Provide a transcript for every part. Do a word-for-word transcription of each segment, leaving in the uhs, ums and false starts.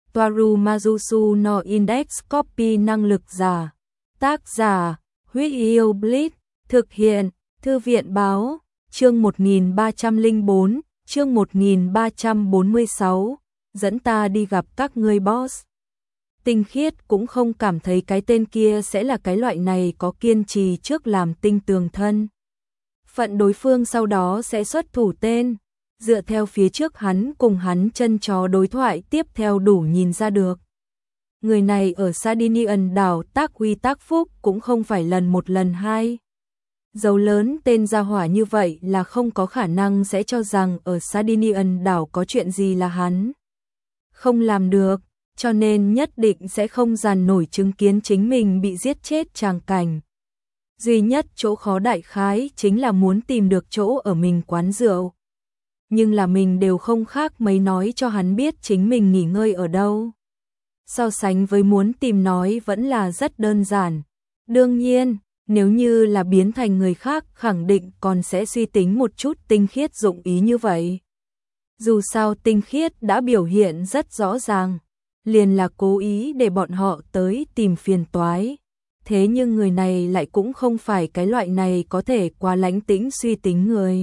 Toaru Majusu no Index Copy năng lực giả. Tác giả, Huyết Yêu Blitz, thực hiện, Thư viện báo, chương một nghìn ba trăm lẻ bốn, chương một nghìn ba trăm bốn mươi sáu, dẫn ta đi gặp các ngươi boss. Tinh Khiết cũng không cảm thấy cái tên kia sẽ là cái loại này có kiên trì trước làm tinh tường thân. Phận đối phương sau đó sẽ xuất thủ tên, dựa theo phía trước hắn cùng hắn chân chó đối thoại tiếp theo đủ nhìn ra được. Người này ở Sardinian đảo tác uy tác phúc cũng không phải lần một lần hai. Dấu lớn tên gia hỏa như vậy là không có khả năng sẽ cho rằng ở Sardinian đảo có chuyện gì là hắn không làm được, cho nên nhất định sẽ không dàn nổi chứng kiến chính mình bị giết chết tràng cảnh. Duy nhất chỗ khó đại khái chính là muốn tìm được chỗ ở mình quán rượu. Nhưng là mình đều không khác mấy nói cho hắn biết chính mình nghỉ ngơi ở đâu. So sánh với muốn tìm nói vẫn là rất đơn giản. Đương nhiên, nếu như là biến thành người khác khẳng định còn sẽ suy tính một chút. Tinh Khiết dụng ý như vậy. Dù sao Tinh Khiết đã biểu hiện rất rõ ràng, liền là cố ý để bọn họ tới tìm phiền toái. Thế nhưng người này lại cũng không phải cái loại này có thể quá lánh tĩnh suy tính người.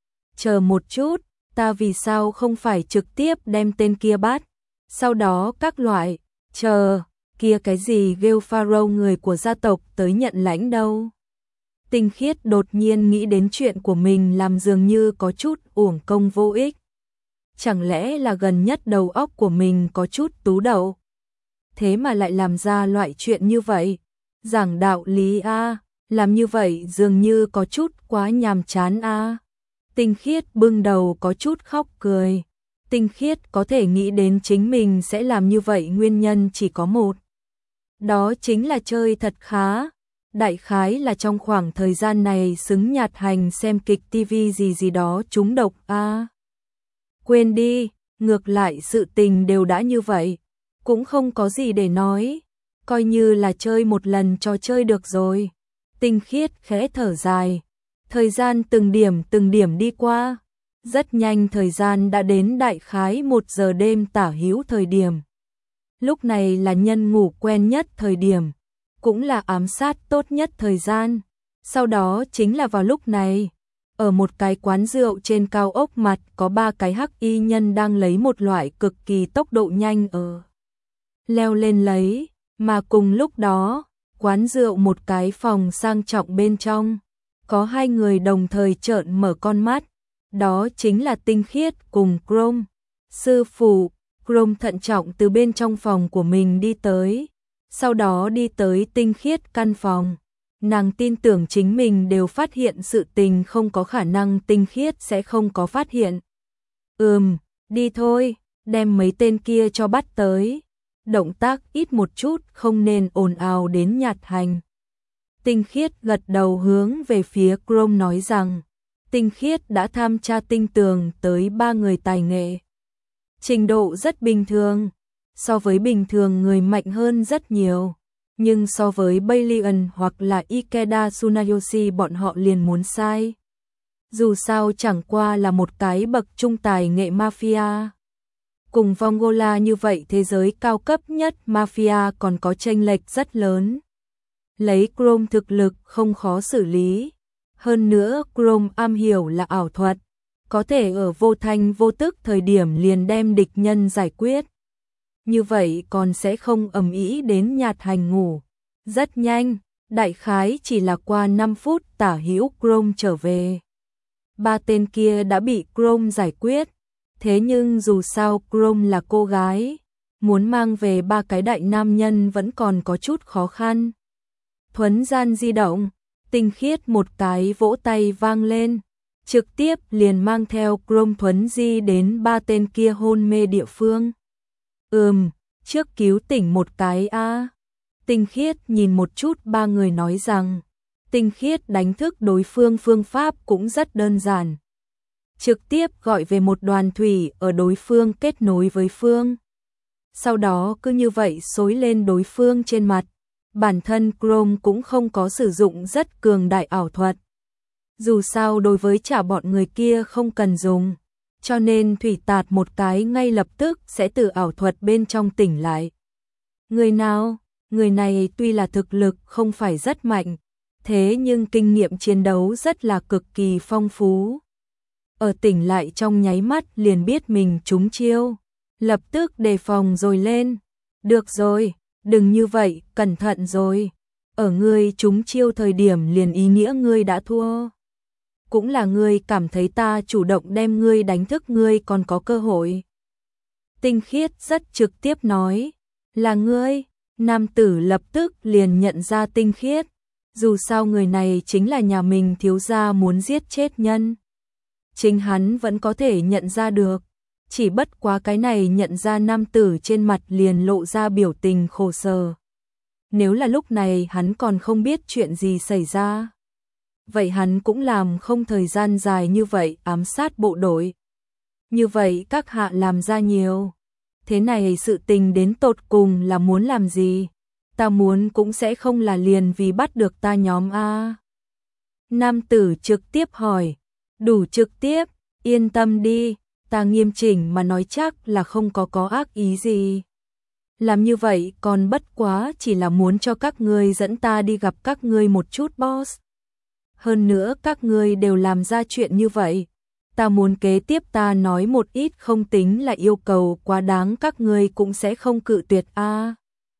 Chờ một chút, ta vì sao không phải trực tiếp đem tên kia bắt, sau đó các loại, chờ, kia cái gì Gale Pharaoh người của gia tộc tới nhận lãnh đâu. Tinh Khiết đột nhiên nghĩ đến chuyện của mình làm dường như có chút uổng công vô ích. Chẳng lẽ là gần nhất đầu óc của mình có chút tú đậu, thế mà lại làm ra loại chuyện như vậy. Giảng đạo lý a, làm như vậy dường như có chút quá nhàm chán a. Tinh Khiết bưng đầu có chút khóc cười. Tinh Khiết có thể nghĩ đến chính mình sẽ làm như vậy nguyên nhân chỉ có một. Đó chính là chơi thật khá. Đại khái là trong khoảng thời gian này xứng nhạt hành xem kịch tivi gì gì đó trúng độc a. Quên đi, ngược lại sự tình đều đã như vậy, cũng không có gì để nói. Coi như là chơi một lần trò chơi được rồi. Tinh Khiết khẽ thở dài. Thời gian từng điểm từng điểm đi qua. Rất nhanh thời gian đã đến đại khái một giờ đêm tả hữu thời điểm. Lúc này là nhân ngủ quen nhất thời điểm. Cũng là ám sát tốt nhất thời gian. Sau đó chính là vào lúc này. Ở một cái quán rượu trên cao ốc mặt có ba cái hắc y nhân đang lấy một loại cực kỳ tốc độ nhanh ở. Leo lên lấy. Mà cùng lúc đó, quán rượu một cái phòng sang trọng bên trong, có hai người đồng thời trợn mở con mắt, đó chính là Tinh Khiết cùng Chrome. Sư phụ, Chrome thận trọng từ bên trong phòng của mình đi tới, sau đó đi tới Tinh Khiết căn phòng. Nàng tin tưởng chính mình đều phát hiện sự tình không có khả năng Tinh Khiết sẽ không có phát hiện. Ừm, đi thôi, đem mấy tên kia cho bắt tới. Động tác ít một chút không nên ồn ào đến nhạt hành. Tinh Khiết gật đầu hướng về phía Chrome nói rằng, Tinh Khiết đã tham tra tinh tường tới ba người tài nghệ. Trình độ rất bình thường, so với bình thường người mạnh hơn rất nhiều, nhưng so với Balian hoặc là Ikeda Tsunayoshi bọn họ liền muốn sai. Dù sao chẳng qua là một cái bậc trung tài nghệ mafia. Cùng Vongola như vậy thế giới cao cấp nhất mafia còn có chênh lệch rất lớn. Lấy Chrome thực lực không khó xử lý. Hơn nữa Chrome am hiểu là ảo thuật, có thể ở vô thanh vô tức thời điểm liền đem địch nhân giải quyết. Như vậy còn sẽ không ầm ĩ đến nhạt hành ngủ. Rất nhanh, đại khái chỉ là qua năm phút tả hữu Chrome trở về. Ba tên kia đã bị Chrome giải quyết. Thế nhưng dù sao Chrome là cô gái, muốn mang về ba cái đại nam nhân vẫn còn có chút khó khăn. Thuấn gian di động, Tinh Khiết một cái vỗ tay vang lên, trực tiếp liền mang theo Chrome thuấn di đến ba tên kia hôn mê địa phương. Ừm, trước cứu tỉnh một cái a. À. Tinh Khiết nhìn một chút ba người nói rằng, Tinh Khiết đánh thức đối phương phương pháp cũng rất đơn giản. Trực tiếp gọi về một đoàn thủy ở đối phương kết nối với phương. Sau đó cứ như vậy xối lên đối phương trên mặt. Bản thân Chrome cũng không có sử dụng rất cường đại ảo thuật. Dù sao đối với trả bọn người kia không cần dùng. cho nên thủy tạt một cái ngay lập tức sẽ từ ảo thuật bên trong tỉnh lại. Người nào? Người này tuy là thực lực không phải rất mạnh, thế nhưng kinh nghiệm chiến đấu rất là cực kỳ phong phú. Ở tỉnh lại trong nháy mắt liền biết mình trúng chiêu, lập tức đề phòng rồi lên. Được rồi, đừng như vậy, cẩn thận rồi. Ở ngươi trúng chiêu thời điểm liền ý nghĩa ngươi đã thua. Cũng là ngươi cảm thấy ta chủ động đem ngươi đánh thức ngươi còn có cơ hội. Tinh Khiết rất trực tiếp nói, là ngươi. Nam tử lập tức liền nhận ra Tinh Khiết, dù sao người này chính là nhà mình thiếu gia muốn giết chết nhân. Chính hắn vẫn có thể nhận ra được, chỉ bất quá cái này nhận ra nam tử trên mặt liền lộ ra biểu tình khổ sở. Nếu là lúc này hắn còn không biết chuyện gì xảy ra, vậy hắn cũng làm không thời gian dài như vậy ám sát bộ đội. Như vậy các hạ làm ra nhiều. Thế này sự tình đến tột cùng là muốn làm gì? Ta muốn cũng sẽ không là liền vì bắt được ta nhóm A. Nam tử trực tiếp hỏi, đủ trực tiếp, yên tâm đi, ta nghiêm chỉnh mà nói chắc là không có có ác ý gì. Làm như vậy còn bất quá chỉ là muốn cho các ngươi dẫn ta đi gặp các ngươi một chút boss. Hơn nữa các ngươi đều làm ra chuyện như vậy. Ta muốn kế tiếp ta nói một ít không tính là yêu cầu quá đáng các ngươi cũng sẽ không cự tuyệt a. À.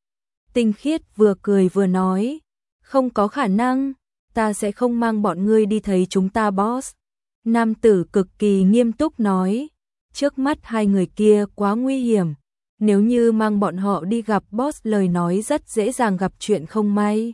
Tinh Khiết vừa cười vừa nói, không có khả năng, ta sẽ không mang bọn ngươi đi thấy chúng ta boss. Nam tử cực kỳ nghiêm túc nói, trước mắt hai người kia quá nguy hiểm, nếu như mang bọn họ đi gặp boss lời nói rất dễ dàng gặp chuyện không may.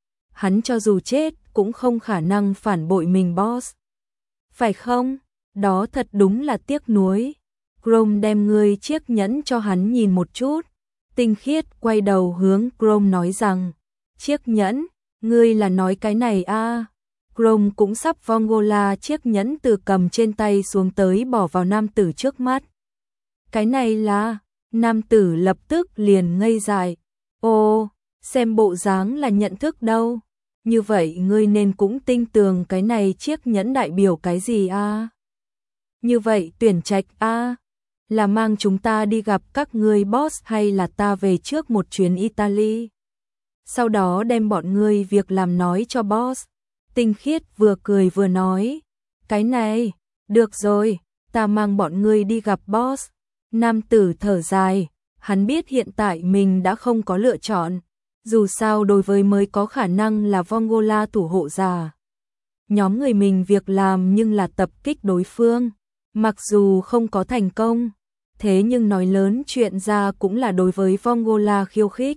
Hắn cho dù chết cũng không khả năng phản bội mình boss. Phải không? Đó thật đúng là tiếc nuối. Chrome đem ngươi chiếc nhẫn cho hắn nhìn một chút. Tinh Khiết quay đầu hướng Chrome nói rằng, chiếc nhẫn, ngươi là nói cái này a? À? Chrome cũng sắp Vongola chiếc nhẫn từ cầm trên tay xuống tới bỏ vào nam tử trước mắt. Cái này là, nam tử lập tức liền ngây dại. Ô, xem bộ dáng là nhận thức đâu. Như vậy ngươi nên cũng tin tưởng cái này chiếc nhẫn đại biểu cái gì a? À? Như vậy tuyển trạch a, à? Là mang chúng ta đi gặp các ngươi boss hay là ta về trước một chuyến Italy? Sau đó đem bọn ngươi việc làm nói cho boss. Tinh Khiết vừa cười vừa nói, cái này, được rồi, ta mang bọn ngươi đi gặp boss. Nam tử thở dài, hắn biết hiện tại mình đã không có lựa chọn. Dù sao đối với mới có khả năng là Vongola thủ hộ giả. Nhóm người mình việc làm nhưng là tập kích đối phương. Mặc dù không có thành công, thế nhưng nói lớn chuyện ra cũng là đối với Vongola khiêu khích.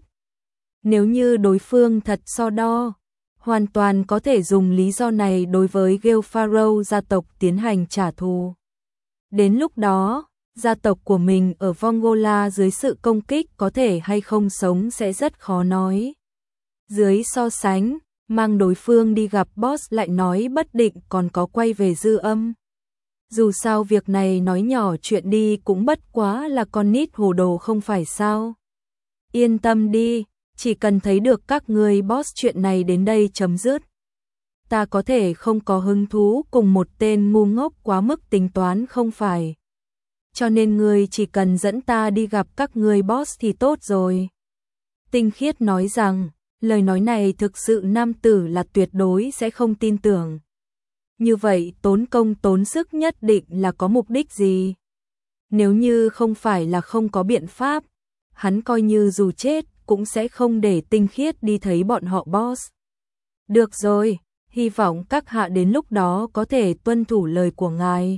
Nếu như đối phương thật so đo, hoàn toàn có thể dùng lý do này đối với Gelfaro gia tộc tiến hành trả thù. Đến lúc đó, gia tộc của mình ở Vongola dưới sự công kích có thể hay không sống sẽ rất khó nói. Dưới so sánh, mang đối phương đi gặp boss lại nói bất định còn có quay về dư âm. Dù sao việc này nói nhỏ chuyện đi cũng bất quá là con nít hồ đồ không phải sao. Yên tâm đi, chỉ cần thấy được các người boss chuyện này đến đây chấm dứt. Ta có thể không có hứng thú cùng một tên ngu ngốc quá mức tính toán không phải. Cho nên ngươi chỉ cần dẫn ta đi gặp các người boss thì tốt rồi. Tinh Khiết nói rằng, lời nói này thực sự nam tử là tuyệt đối sẽ không tin tưởng. Như vậy tốn công tốn sức nhất định là có mục đích gì? Nếu như không phải là không có biện pháp, hắn coi như dù chết cũng sẽ không để Tinh Khiết đi thấy bọn họ boss. Được rồi, hy vọng các hạ đến lúc đó có thể tuân thủ lời của ngài.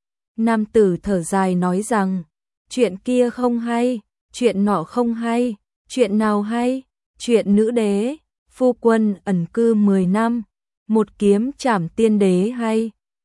Nam tử thở dài nói rằng, chuyện kia không hay, chuyện nọ không hay, chuyện nào hay, chuyện nữ đế, phu quân ẩn cư mười năm, một kiếm trảm tiên đế hay,